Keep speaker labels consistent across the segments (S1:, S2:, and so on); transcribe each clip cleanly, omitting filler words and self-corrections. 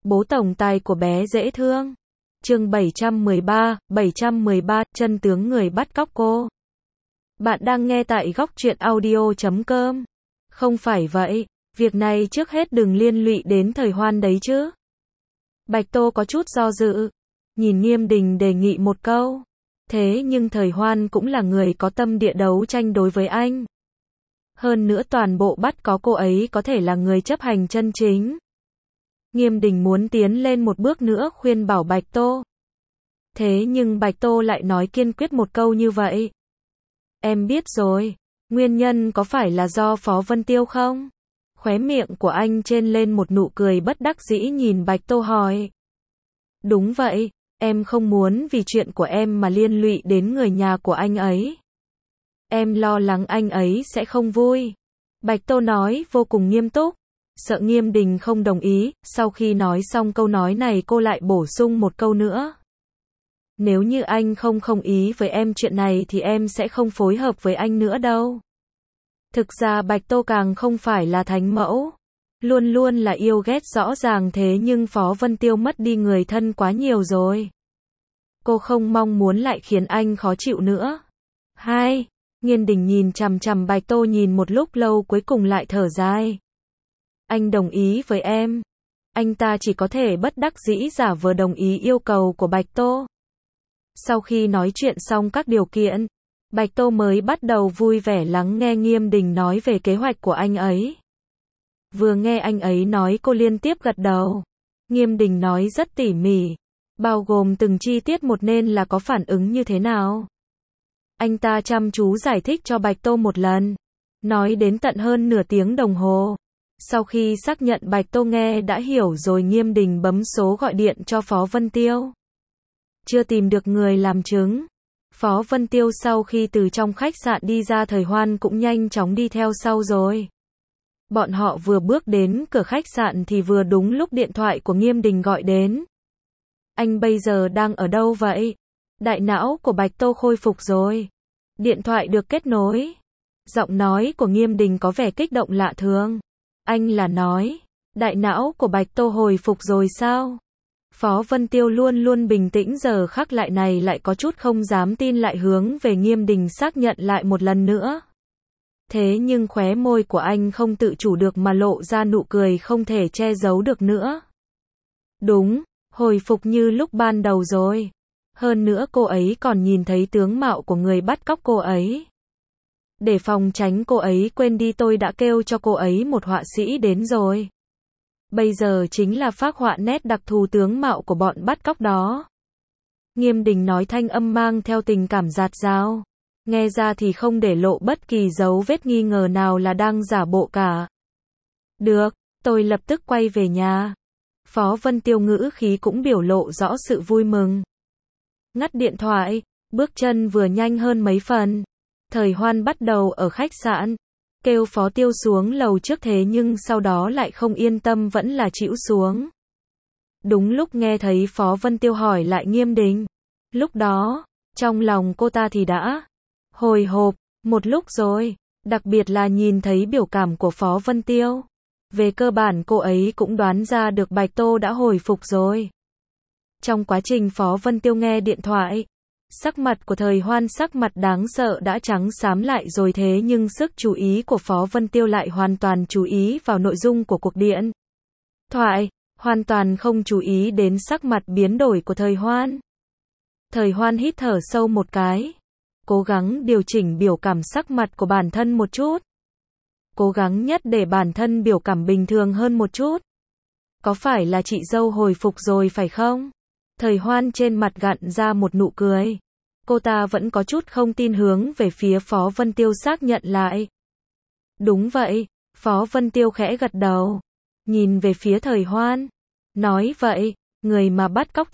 S1: Bố tổng tài của bé dễ thương. Chương 713, chân tướng người bắt cóc cô. Bạn đang nghe tại góc truyện audio.com. Không phải vậy, việc này trước hết đừng liên lụy đến Thời Hoan đấy chứ. Bạch Tô có chút do dự, nhìn Nghiêm Đình đề nghị một câu. Thế nhưng Thời Hoan cũng là người có tâm địa đấu tranh đối với anh. Hơn nữa toàn bộ bắt có cô ấy có thể là người chấp hành chân chính. Nghiêm Đình muốn tiến lên một bước nữa khuyên bảo Bạch Tô. Thế nhưng Bạch Tô lại nói kiên quyết một câu như vậy. Em biết rồi, nguyên nhân có phải là do Phó Vân Tiêu không? Khóe miệng của anh trên lên một nụ cười bất đắc dĩ nhìn Bạch Tô hỏi. Đúng vậy, em không muốn vì chuyện của em mà liên lụy đến người nhà của anh ấy. Em lo lắng anh ấy sẽ không vui. Bạch Tô nói vô cùng nghiêm túc. Sợ Nghiêm Đình không đồng ý, sau khi nói xong câu nói này cô lại bổ sung một câu nữa. Nếu như anh không ý với em chuyện này thì em sẽ không phối hợp với anh nữa đâu. Thực ra Bạch Tô càng không phải là thánh mẫu. Luôn luôn là yêu ghét rõ ràng thế nhưng Phó Vân Tiêu mất đi người thân quá nhiều rồi. Cô không mong muốn lại khiến anh khó chịu nữa. Nghiêm Đình nhìn chằm chằm Bạch Tô nhìn một lúc lâu cuối cùng lại thở dài. Anh đồng ý với em. Anh ta chỉ có thể bất đắc dĩ giả vờ đồng ý yêu cầu của Bạch Tô. Sau khi nói chuyện xong các điều kiện, Bạch Tô mới bắt đầu vui vẻ lắng nghe Nghiêm Đình nói về kế hoạch của anh ấy. Vừa nghe anh ấy nói cô liên tiếp gật đầu. Nghiêm Đình nói rất tỉ mỉ, bao gồm từng chi tiết một nên là có phản ứng như thế nào. Anh ta chăm chú giải thích cho Bạch Tô một lần, nói đến tận hơn nửa tiếng đồng hồ. Sau khi xác nhận Bạch Tô nghe đã hiểu rồi Nghiêm Đình bấm số gọi điện cho Phó Vân Tiêu. Chưa tìm được người làm chứng. Phó Vân Tiêu sau khi từ trong khách sạn đi ra Thời Hoan cũng nhanh chóng đi theo sau rồi. Bọn họ vừa bước đến cửa khách sạn thì vừa đúng lúc điện thoại của Nghiêm Đình gọi đến. Anh bây giờ đang ở đâu vậy? Đại não của Bạch Tô khôi phục rồi. Điện thoại được kết nối. Giọng nói của Nghiêm Đình có vẻ kích động lạ thường. Anh là nói, đại não của Bạch Tô hồi phục rồi sao? Phó Vân Tiêu luôn luôn bình tĩnh giờ khắc lại này lại có chút không dám tin lại hướng về Nghiêm Đình xác nhận lại một lần nữa. Thế nhưng khóe môi của anh không tự chủ được mà lộ ra nụ cười không thể che giấu được nữa. Đúng, hồi phục như lúc ban đầu rồi. Hơn nữa cô ấy còn nhìn thấy tướng mạo của người bắt cóc cô ấy. Để phòng tránh cô ấy quên đi tôi đã kêu cho cô ấy một họa sĩ đến rồi. Bây giờ chính là phác họa nét đặc thù tướng mạo của bọn bắt cóc đó. Nghiêm Đình nói thanh âm mang theo tình cảm dạt dào. Nghe ra thì không để lộ bất kỳ dấu vết nghi ngờ nào là đang giả bộ cả. Được, tôi lập tức quay về nhà. Phó Vân Tiêu ngữ khí cũng biểu lộ rõ sự vui mừng. Ngắt điện thoại, bước chân vừa nhanh hơn mấy phần. Thời Hoan bắt đầu ở khách sạn, kêu Phó Tiêu xuống lầu trước thế nhưng sau đó lại không yên tâm vẫn là chịu xuống. Đúng lúc nghe thấy Phó Vân Tiêu hỏi lại Nghiêm Đình. Lúc đó, trong lòng cô ta thì đã hồi hộp một lúc rồi, đặc biệt là nhìn thấy biểu cảm của Phó Vân Tiêu. Về cơ bản cô ấy cũng đoán ra được Bạch Tô đã hồi phục rồi. Trong quá trình Phó Vân Tiêu nghe điện thoại, sắc mặt của Thời Hoan sắc mặt đáng sợ đã trắng xám lại rồi thế nhưng sức chú ý của Phó Vân Tiêu lại hoàn toàn chú ý vào nội dung của cuộc điện thoại, hoàn toàn không chú ý đến sắc mặt biến đổi của Thời Hoan. Thời Hoan hít thở sâu một cái, cố gắng điều chỉnh biểu cảm sắc mặt của bản thân một chút. Cố gắng nhất để bản thân biểu cảm bình thường hơn một chút. Có phải là chị dâu hồi phục rồi phải không? Thời Hoan trên mặt gặn ra một nụ cười. Cô ta vẫn có chút không tin hướng về phía Phó Vân Tiêu xác nhận lại. Đúng vậy, Phó Vân Tiêu khẽ gật đầu. Nhìn về phía Thời Hoan. Nói vậy, người mà bắt cóc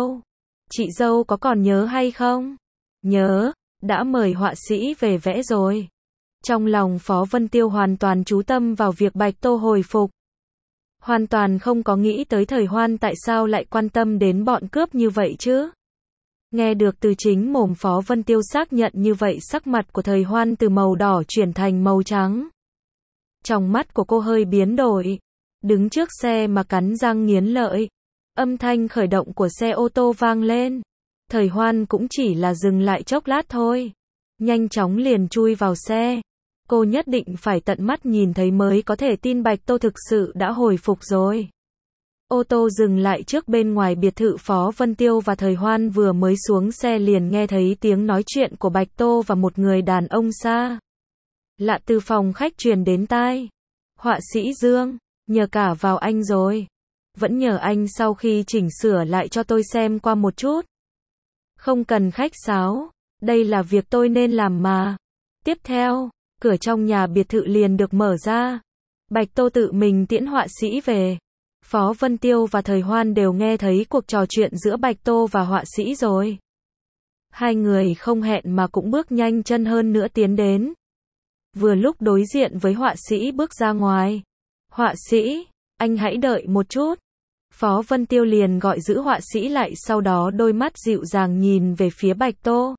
S1: chị dâu có còn nhớ hay không? Nhớ, đã mời họa sĩ về vẽ rồi. Trong lòng Phó Vân Tiêu hoàn toàn chú tâm vào việc Bạch Tô hồi phục. Hoàn toàn không có nghĩ tới Thời Hoan tại sao lại quan tâm đến bọn cướp như vậy chứ. Nghe được từ chính mồm Phó Vân Tiêu xác nhận như vậy sắc mặt của Thời Hoan từ màu đỏ chuyển thành màu trắng. Trong mắt của cô hơi biến đổi. Đứng trước xe mà cắn răng nghiến lợi, Âm thanh khởi động của xe ô tô vang lên. Thời Hoan cũng chỉ là dừng lại chốc lát thôi. Nhanh chóng liền chui vào xe. Cô nhất định phải tận mắt nhìn thấy mới có thể tin Bạch Tô thực sự đã hồi phục rồi. Ô tô dừng lại trước bên ngoài biệt thự Phó Vân Tiêu và Thời Hoan vừa mới xuống xe liền nghe thấy tiếng nói chuyện của Bạch Tô và một người đàn ông xa lạ từ phòng khách truyền đến tai. Họa sĩ Dương, nhờ cả vào anh rồi. Vẫn nhờ anh sau khi chỉnh sửa lại cho tôi xem qua một chút. Không cần khách sáo, đây là việc tôi nên làm mà. Tiếp theo, cửa trong nhà biệt thự liền được mở ra. Bạch Tô tự mình tiễn họa sĩ về. Phó Vân Tiêu và Thời Hoan đều nghe thấy cuộc trò chuyện giữa Bạch Tô và họa sĩ rồi. Hai người không hẹn mà cũng bước nhanh chân hơn nữa tiến đến. Vừa lúc đối diện với họa sĩ bước ra ngoài. Họa sĩ, anh hãy đợi một chút. Phó Vân Tiêu liền gọi giữ họa sĩ lại, sau đó đôi mắt dịu dàng nhìn về phía Bạch Tô.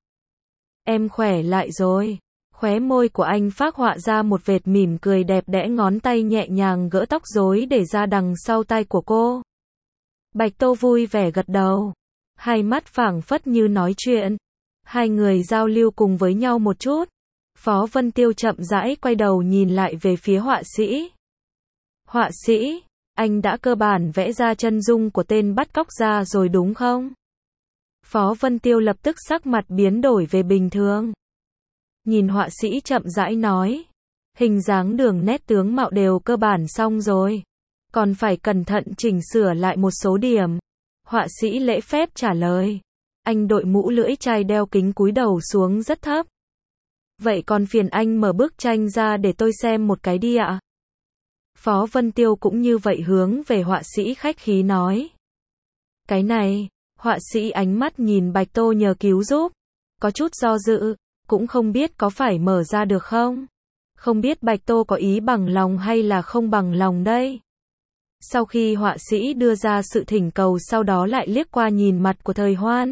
S1: Em khỏe lại rồi. Khóe môi của anh phác họa ra một vệt mỉm cười đẹp đẽ, ngón tay nhẹ nhàng gỡ tóc rối để ra đằng sau tai của cô. Bạch Tô vui vẻ gật đầu. Hai mắt phảng phất như nói chuyện. Hai người giao lưu cùng với nhau một chút. Phó Vân Tiêu chậm rãi quay đầu nhìn lại về phía họa sĩ. Họa sĩ, anh đã cơ bản vẽ ra chân dung của tên bắt cóc ra rồi đúng không? Phó Vân Tiêu lập tức sắc mặt biến đổi về bình thường. Nhìn họa sĩ chậm rãi nói. Hình dáng đường nét tướng mạo đều cơ bản xong rồi. Còn phải cẩn thận chỉnh sửa lại một số điểm. Họa sĩ lễ phép trả lời. Anh đội mũ lưỡi chai đeo kính cúi đầu xuống rất thấp. Vậy còn phiền anh mở bức tranh ra để tôi xem một cái đi ạ. Phó Vân Tiêu cũng như vậy hướng về họa sĩ khách khí nói. Cái này, họa sĩ ánh mắt nhìn Bạch Tô nhờ cứu giúp. Có chút do dự, cũng không biết có phải mở ra được không. Không biết Bạch Tô có ý bằng lòng hay là không bằng lòng đây. Sau khi họa sĩ đưa ra sự thỉnh cầu, sau đó lại liếc qua nhìn mặt của Thời Hoan.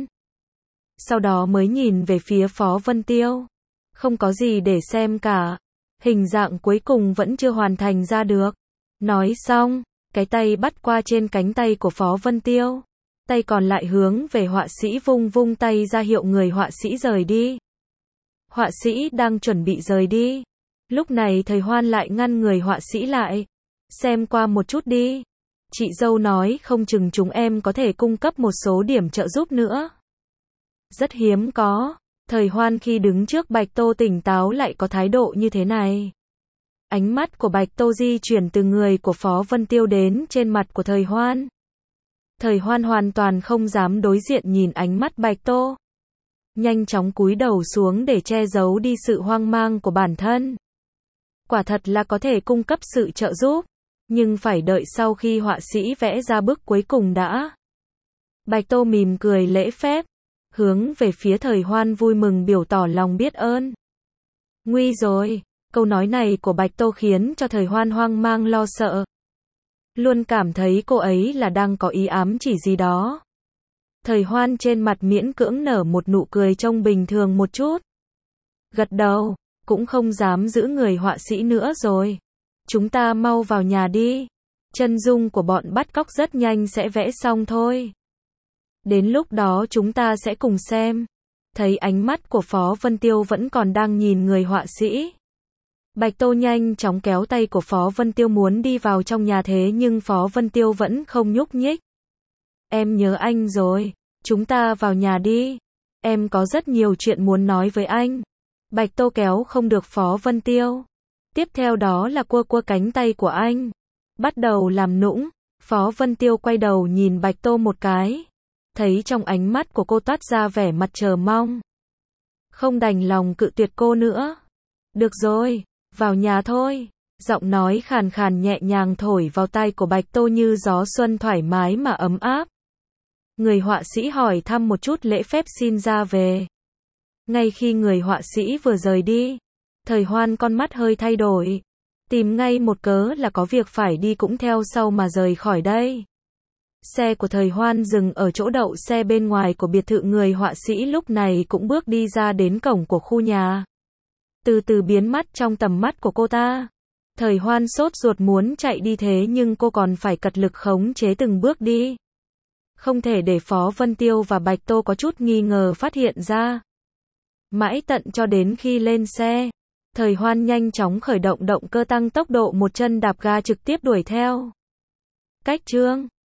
S1: Sau đó mới nhìn về phía Phó Vân Tiêu. Không có gì để xem cả. Hình dạng cuối cùng vẫn chưa hoàn thành ra được. Nói xong, cái tay bắt qua trên cánh tay của Phó Vân Tiêu. Tay còn lại hướng về họa sĩ vung vung tay ra hiệu người họa sĩ rời đi. Họa sĩ đang chuẩn bị rời đi. Lúc này Thời Hoan lại ngăn người họa sĩ lại. Xem qua một chút đi. Chị dâu nói không chừng chúng em có thể cung cấp một số điểm trợ giúp nữa. Rất hiếm có. Thời Hoan khi đứng trước Bạch Tô tỉnh táo lại có thái độ như thế này. Ánh mắt của Bạch Tô di chuyển từ người của Phó Vân Tiêu đến trên mặt của Thời Hoan. Thời Hoan hoàn toàn không dám đối diện nhìn ánh mắt Bạch Tô. Nhanh chóng cúi đầu xuống để che giấu đi sự hoang mang của bản thân. Quả thật là có thể cung cấp sự trợ giúp, nhưng phải đợi sau khi họa sĩ vẽ ra bức cuối cùng đã. Bạch Tô mỉm cười lễ phép, hướng về phía Thời Hoan vui mừng biểu tỏ lòng biết ơn. Nguy rồi, câu nói này của Bạch Tô khiến cho Thời Hoan hoang mang lo sợ. Luôn cảm thấy cô ấy là đang có ý ám chỉ gì đó. Thời Hoan trên mặt miễn cưỡng nở một nụ cười trông bình thường một chút. Gật đầu, cũng không dám giữ người họa sĩ nữa rồi. Chúng ta mau vào nhà đi. Chân dung của bọn bắt cóc rất nhanh sẽ vẽ xong thôi. Đến lúc đó chúng ta sẽ cùng xem. Thấy ánh mắt của Phó Vân Tiêu vẫn còn đang nhìn người họa sĩ. Bạch Tô nhanh chóng kéo tay của Phó Vân Tiêu muốn đi vào trong nhà, thế nhưng Phó Vân Tiêu vẫn không nhúc nhích. Em nhớ anh rồi, chúng ta vào nhà đi. Em có rất nhiều chuyện muốn nói với anh. Bạch Tô kéo không được Phó Vân Tiêu. Tiếp theo đó là cua cánh tay của anh. Bắt đầu làm nũng. Phó Vân Tiêu quay đầu nhìn Bạch Tô một cái. Thấy trong ánh mắt của cô toát ra vẻ mặt chờ mong. Không đành lòng cự tuyệt cô nữa. Được rồi, vào nhà thôi. Giọng nói khàn khàn nhẹ nhàng thổi vào tai của Bạch Tô như gió xuân thoải mái mà ấm áp. Người họa sĩ hỏi thăm một chút lễ phép xin ra về. Ngay khi người họa sĩ vừa rời đi, Thời Hoan con mắt hơi thay đổi. Tìm ngay một cớ là có việc phải đi cũng theo sau mà rời khỏi đây. Xe của Thời Hoan dừng ở chỗ đậu xe bên ngoài của biệt thự, người họa sĩ lúc này cũng bước đi ra đến cổng của khu nhà. Từ từ biến mất trong tầm mắt của cô ta. Thời Hoan sốt ruột muốn chạy đi, thế nhưng cô còn phải cật lực khống chế từng bước đi. Không thể để Phó Vân Tiêu và Bạch Tô có chút nghi ngờ phát hiện ra. Mãi tận cho đến khi lên xe, Thời Hoan nhanh chóng khởi động động cơ tăng tốc độ một chân đạp ga trực tiếp đuổi theo. Cách Trương